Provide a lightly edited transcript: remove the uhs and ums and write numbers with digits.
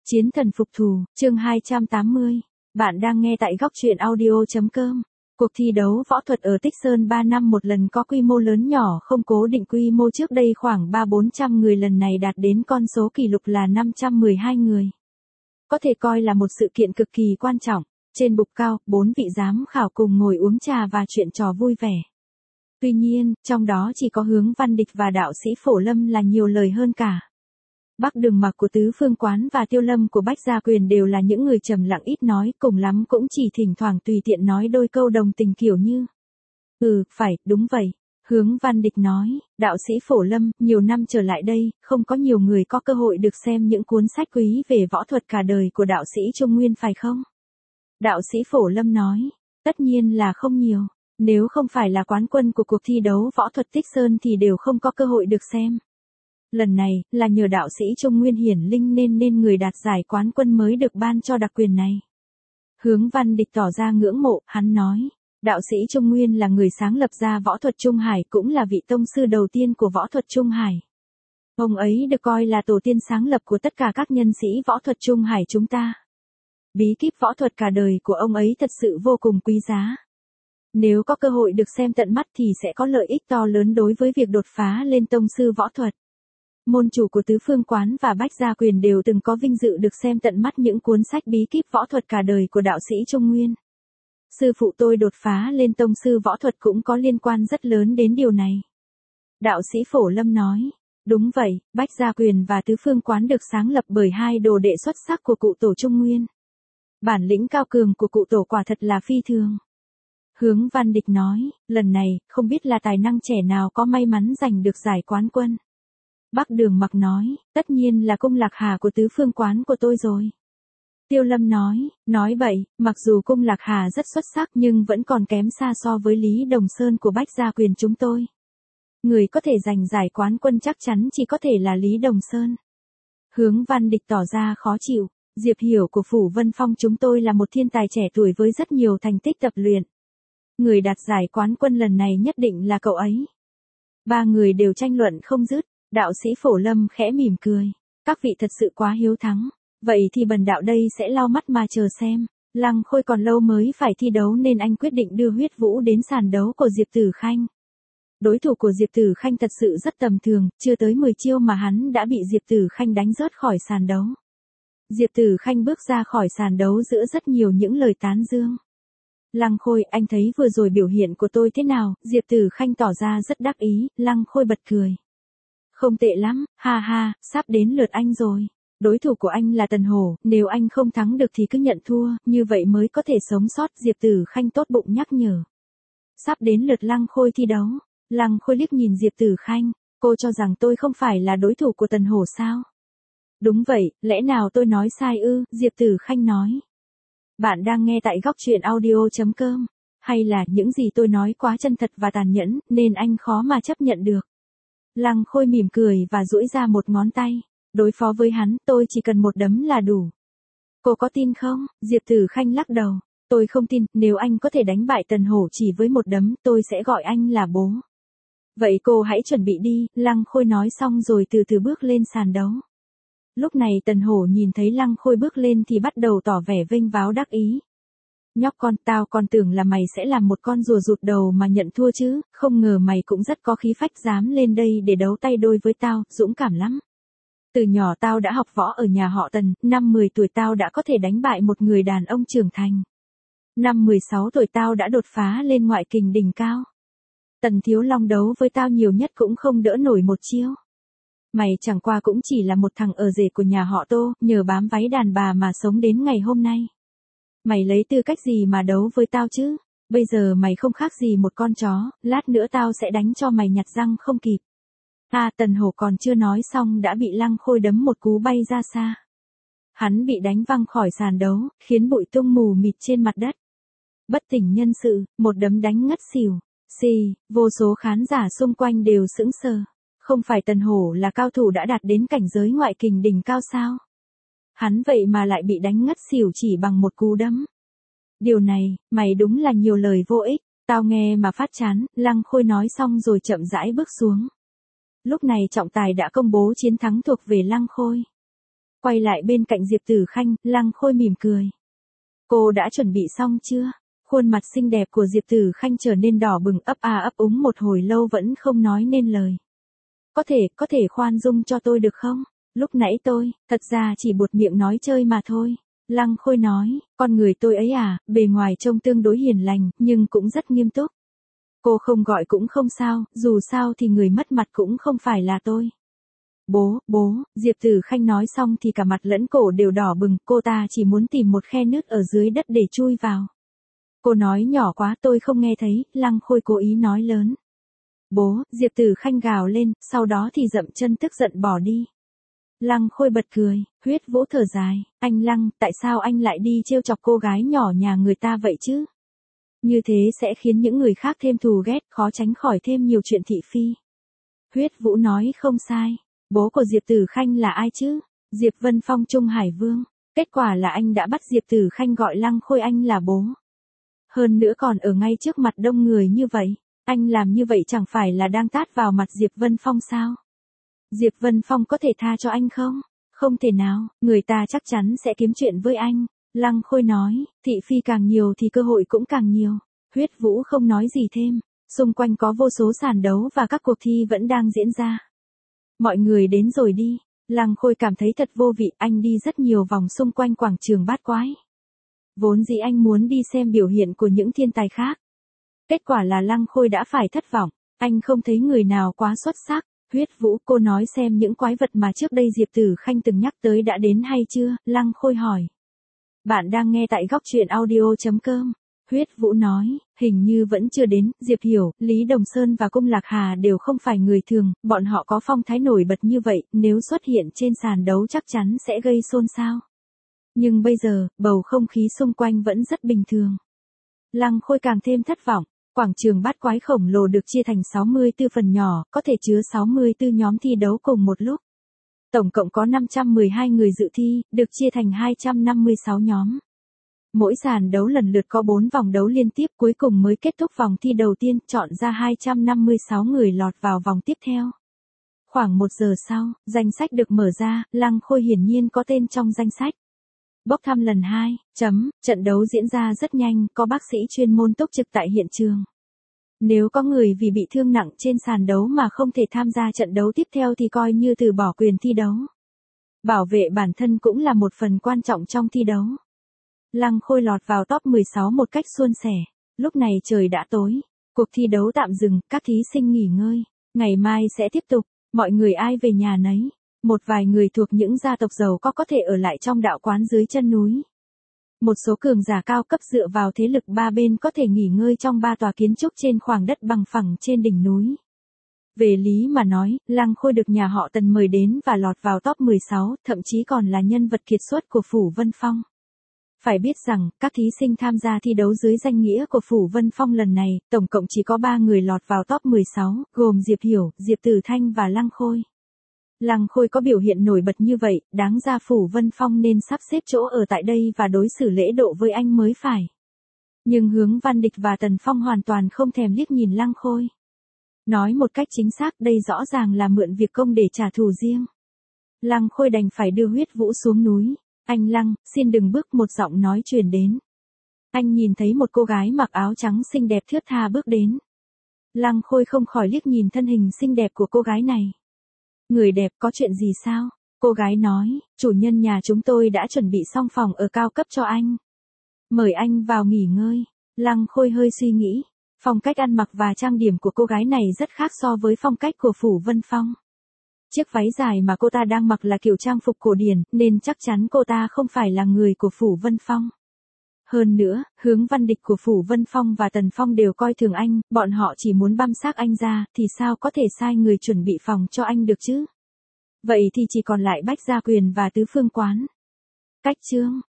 Chiến thần phục thù, chương 280. Bạn đang nghe tại góc truyện audio.com. Cuộc thi đấu võ thuật ở Tích Sơn 3 năm một lần có quy mô lớn nhỏ không cố định quy mô trước đây khoảng 300-400 người lần này đạt đến con số kỷ lục là 512 người. Có thể coi là một sự kiện cực kỳ quan trọng. Trên bục cao, 4 vị giám khảo cùng ngồi uống trà và chuyện trò vui vẻ. Tuy nhiên, trong đó chỉ có Hướng Văn Địch và đạo sĩ Phổ Lâm là nhiều lời hơn cả. Bắc Đường Mặc của Tứ Phương Quán và Tiêu Lâm của Bách Gia Quyền đều là những người trầm lặng ít nói, cùng lắm cũng chỉ thỉnh thoảng tùy tiện nói đôi câu đồng tình kiểu như. Phải, đúng vậy. Hướng Văn Địch nói, đạo sĩ Phổ Lâm, nhiều năm trở lại đây, không có nhiều người có cơ hội được xem những cuốn sách quý về võ thuật cả đời của đạo sĩ Trung Nguyên phải không? Đạo sĩ Phổ Lâm nói, tất nhiên là không nhiều. Nếu không phải là quán quân của cuộc thi đấu võ thuật Tích Sơn thì đều không có cơ hội được xem. Lần này, là nhờ đạo sĩ Trung Nguyên hiển linh nên người đạt giải quán quân mới được ban cho đặc quyền này. Hướng Văn Địch tỏ ra ngưỡng mộ, hắn nói, đạo sĩ Trung Nguyên là người sáng lập ra võ thuật Trung Hải cũng là vị tông sư đầu tiên của võ thuật Trung Hải. Ông ấy được coi là tổ tiên sáng lập của tất cả các nhân sĩ võ thuật Trung Hải chúng ta. Bí kíp võ thuật cả đời của ông ấy thật sự vô cùng quý giá. Nếu có cơ hội được xem tận mắt thì sẽ có lợi ích to lớn đối với việc đột phá lên tông sư võ thuật. Môn chủ của Tứ Phương Quán và Bách Gia Quyền đều từng có vinh dự được xem tận mắt những cuốn sách bí kíp võ thuật cả đời của đạo sĩ Trung Nguyên. Sư phụ tôi đột phá lên tông sư võ thuật cũng có liên quan rất lớn đến điều này. Đạo sĩ Phổ Lâm nói, đúng vậy, Bách Gia Quyền và Tứ Phương Quán được sáng lập bởi hai đồ đệ xuất sắc của cụ tổ Trung Nguyên. Bản lĩnh cao cường của cụ tổ quả thật là phi thường. Hướng Văn Địch nói, lần này, không biết là tài năng trẻ nào có may mắn giành được giải quán quân. Bắc Đường Mặc nói, tất nhiên là Cung Lạc Hà của Tứ Phương Quán của tôi rồi. Tiêu Lâm nói vậy, mặc dù Cung Lạc Hà rất xuất sắc nhưng vẫn còn kém xa so với Lý Đồng Sơn của Bách Gia Quyền chúng tôi. Người có thể giành giải quán quân chắc chắn chỉ có thể là Lý Đồng Sơn. Hướng Văn Địch tỏ ra khó chịu, Diệp Hiểu của Phủ Vân Phong chúng tôi là một thiên tài trẻ tuổi với rất nhiều thành tích tập luyện. Người đạt giải quán quân lần này nhất định là cậu ấy. Ba người đều tranh luận không dứt. Đạo sĩ Phổ Lâm khẽ mỉm cười. Các vị thật sự quá hiếu thắng. Vậy thì bần đạo đây sẽ lau mắt mà chờ xem. Lăng Khôi còn lâu mới phải thi đấu nên anh quyết định đưa Huyết Vũ đến sàn đấu của Diệp Tử Khanh. Đối thủ của Diệp Tử Khanh thật sự rất tầm thường, chưa tới 10 chiêu mà hắn đã bị Diệp Tử Khanh đánh rớt khỏi sàn đấu. Diệp Tử Khanh bước ra khỏi sàn đấu giữa rất nhiều những lời tán dương. Lăng Khôi, anh thấy vừa rồi biểu hiện của tôi thế nào? Diệp Tử Khanh tỏ ra rất đắc ý, Lăng Khôi bật cười. Không tệ lắm, ha ha, sắp đến lượt anh rồi. Đối thủ của anh là Tần Hổ, nếu anh không thắng được thì cứ nhận thua, như vậy mới có thể sống sót. Diệp Tử Khanh tốt bụng nhắc nhở. Sắp đến lượt Lăng Khôi thi đấu. Lăng Khôi liếc nhìn Diệp Tử Khanh, cô cho rằng tôi không phải là đối thủ của Tần Hổ sao? Đúng vậy, lẽ nào tôi nói sai ư? Diệp Tử Khanh nói. Bạn đang nghe tại góc truyện audio.com. Hay là những gì tôi nói quá chân thật và tàn nhẫn, nên anh khó mà chấp nhận được. Lăng Khôi mỉm cười và duỗi ra một ngón tay. Đối phó với hắn, tôi chỉ cần một đấm là đủ. Cô có tin không? Diệp Tử Khanh lắc đầu. Tôi không tin, nếu anh có thể đánh bại Tần Hổ chỉ với một đấm, tôi sẽ gọi anh là bố. Vậy cô hãy chuẩn bị đi, Lăng Khôi nói xong rồi từ từ bước lên sàn đấu. Lúc này Tần Hổ nhìn thấy Lăng Khôi bước lên thì bắt đầu tỏ vẻ vênh váo đắc ý. Nhóc con, tao còn tưởng là mày sẽ làm một con rùa rụt đầu mà nhận thua chứ, không ngờ mày cũng rất có khí phách dám lên đây để đấu tay đôi với tao, dũng cảm lắm. Từ nhỏ tao đã học võ ở nhà họ Tần, năm 10 tuổi tao đã có thể đánh bại một người đàn ông trưởng thành. Năm 16 tuổi tao đã đột phá lên ngoại kình đỉnh cao. Tần Thiếu Long đấu với tao nhiều nhất cũng không đỡ nổi một chiêu. Mày chẳng qua cũng chỉ là một thằng ở rể của nhà họ Tô, nhờ bám váy đàn bà mà sống đến ngày hôm nay. Mày lấy tư cách gì mà đấu với tao chứ? Bây giờ mày không khác gì một con chó, lát nữa tao sẽ đánh cho mày nhặt răng không kịp. Tần Hổ còn chưa nói xong đã bị Lăng Khôi đấm một cú bay ra xa. Hắn bị đánh văng khỏi sàn đấu, khiến bụi tung mù mịt trên mặt đất. Bất tỉnh nhân sự, một đấm đánh ngất xỉu. Vô số khán giả xung quanh đều sững sờ. Không phải Tần Hổ là cao thủ đã đạt đến cảnh giới ngoại kình đỉnh cao sao? Hắn vậy mà lại bị đánh ngất xỉu chỉ bằng một cú đấm. Điều này, mày đúng là nhiều lời vô ích, tao nghe mà phát chán. Lăng Khôi nói xong rồi chậm rãi bước xuống. Lúc này trọng tài đã công bố chiến thắng thuộc về Lăng Khôi. Quay lại bên cạnh Diệp Tử Khanh, Lăng Khôi mỉm cười. Cô đã chuẩn bị xong chưa? Khuôn mặt xinh đẹp của Diệp Tử Khanh trở nên đỏ bừng, ấp a ấp úng một hồi lâu vẫn không nói nên lời. Có thể khoan dung cho tôi được không? Lúc nãy tôi, thật ra chỉ buột miệng nói chơi mà thôi. Lăng Khôi nói, con người tôi ấy à, bề ngoài trông tương đối hiền lành, nhưng cũng rất nghiêm túc. Cô không gọi cũng không sao, dù sao thì người mất mặt cũng không phải là tôi. Bố, Diệp Tử Khanh nói xong thì cả mặt lẫn cổ đều đỏ bừng, cô ta chỉ muốn tìm một khe nứt ở dưới đất để chui vào. Cô nói nhỏ quá tôi không nghe thấy, Lăng Khôi cố ý nói lớn. Bố, Diệp Tử Khanh gào lên, sau đó thì dậm chân tức giận bỏ đi. Lăng Khôi bật cười, Huyết Vũ thở dài, anh Lăng, tại sao anh lại đi trêu chọc cô gái nhỏ nhà người ta vậy chứ? Như thế sẽ khiến những người khác thêm thù ghét, khó tránh khỏi thêm nhiều chuyện thị phi. Huyết Vũ nói không sai, bố của Diệp Tử Khanh là ai chứ? Diệp Vân Phong Trung Hải Vương, kết quả là anh đã bắt Diệp Tử Khanh gọi Lăng Khôi anh là bố. Hơn nữa còn ở ngay trước mặt đông người như vậy, anh làm như vậy chẳng phải là đang tát vào mặt Diệp Vân Phong sao? Diệp Vân Phong có thể tha cho anh không? Không thể nào, người ta chắc chắn sẽ kiếm chuyện với anh. Lăng Khôi nói, thị phi càng nhiều thì cơ hội cũng càng nhiều. Huyết Vũ không nói gì thêm, xung quanh có vô số sàn đấu và các cuộc thi vẫn đang diễn ra. Mọi người đến rồi đi, Lăng Khôi cảm thấy thật vô vị, anh đi rất nhiều vòng xung quanh quảng trường Bát Quái. Vốn dĩ anh muốn đi xem biểu hiện của những thiên tài khác. Kết quả là Lăng Khôi đã phải thất vọng, anh không thấy người nào quá xuất sắc. Huyết Vũ, cô nói xem những quái vật mà trước đây Diệp Tử Khanh từng nhắc tới đã đến hay chưa? Lăng Khôi hỏi. Bạn đang nghe tại góc truyện audio.com. Huyết Vũ nói, hình như vẫn chưa đến, Diệp Hiểu, Lý Đồng Sơn và Cung Lạc Hà đều không phải người thường, bọn họ có phong thái nổi bật như vậy, nếu xuất hiện trên sàn đấu chắc chắn sẽ gây xôn xao. Nhưng bây giờ, bầu không khí xung quanh vẫn rất bình thường. Lăng Khôi càng thêm thất vọng. Quảng trường Bát Quái khổng lồ được chia thành 64 phần nhỏ, có thể chứa 64 nhóm thi đấu cùng một lúc. Tổng cộng có 512 người dự thi, được chia thành 256 nhóm. Mỗi sàn đấu lần lượt có 4 vòng đấu liên tiếp, cuối cùng mới kết thúc vòng thi đầu tiên, chọn ra 256 người lọt vào vòng tiếp theo. Khoảng 1 giờ sau, danh sách được mở ra, Lăng Khôi hiển nhiên có tên trong danh sách. Bốc thăm lần 2, trận đấu diễn ra rất nhanh, có bác sĩ chuyên môn túc trực tại hiện trường. Nếu có người vì bị thương nặng trên sàn đấu mà không thể tham gia trận đấu tiếp theo thì coi như từ bỏ quyền thi đấu. Bảo vệ bản thân cũng là một phần quan trọng trong thi đấu. Lăng Khôi lọt vào top 16 một cách suôn sẻ. Lúc này trời đã tối, cuộc thi đấu tạm dừng, các thí sinh nghỉ ngơi. Ngày mai sẽ tiếp tục, mọi người ai về nhà nấy. Một vài người thuộc những gia tộc giàu có thể ở lại trong đạo quán dưới chân núi. Một số cường giả cao cấp dựa vào thế lực ba bên có thể nghỉ ngơi trong 3 tòa kiến trúc trên khoảng đất bằng phẳng trên đỉnh núi. Về lý mà nói, Lăng Khôi được nhà họ Tần mời đến và lọt vào top 16, thậm chí còn là nhân vật kiệt xuất của Phủ Vân Phong. Phải biết rằng, các thí sinh tham gia thi đấu dưới danh nghĩa của Phủ Vân Phong lần này, tổng cộng chỉ có 3 người lọt vào top 16, gồm Diệp Hiểu, Diệp Tử Thanh và Lăng Khôi. Lăng Khôi có biểu hiện nổi bật như vậy, đáng ra Phủ Vân Phong nên sắp xếp chỗ ở tại đây và đối xử lễ độ với anh mới phải. Nhưng Hướng Văn Địch và Tần Phong hoàn toàn không thèm liếc nhìn Lăng Khôi. Nói một cách chính xác đây rõ ràng là mượn việc công để trả thù riêng. Lăng Khôi đành phải đưa Huyết Vũ xuống núi. Anh Lăng, xin đừng bước, một giọng nói truyền đến. Anh nhìn thấy một cô gái mặc áo trắng xinh đẹp thướt tha bước đến. Lăng Khôi không khỏi liếc nhìn thân hình xinh đẹp của cô gái này. Người đẹp, có chuyện gì sao? Cô gái nói, chủ nhân nhà chúng tôi đã chuẩn bị xong phòng ở cao cấp cho anh. Mời anh vào nghỉ ngơi. Lăng Khôi hơi suy nghĩ. Phong cách ăn mặc và trang điểm của cô gái này rất khác so với phong cách của Phủ Vân Phong. Chiếc váy dài mà cô ta đang mặc là kiểu trang phục cổ điển, nên chắc chắn cô ta không phải là người của Phủ Vân Phong. Hơn nữa, Hướng Văn Địch của Phủ Vân Phong và Tần Phong đều coi thường anh, bọn họ chỉ muốn băm xác anh ra, thì sao có thể sai người chuẩn bị phòng cho anh được chứ? Vậy thì chỉ còn lại Bách Gia Quyền và Tứ Phương Quán. Cách chương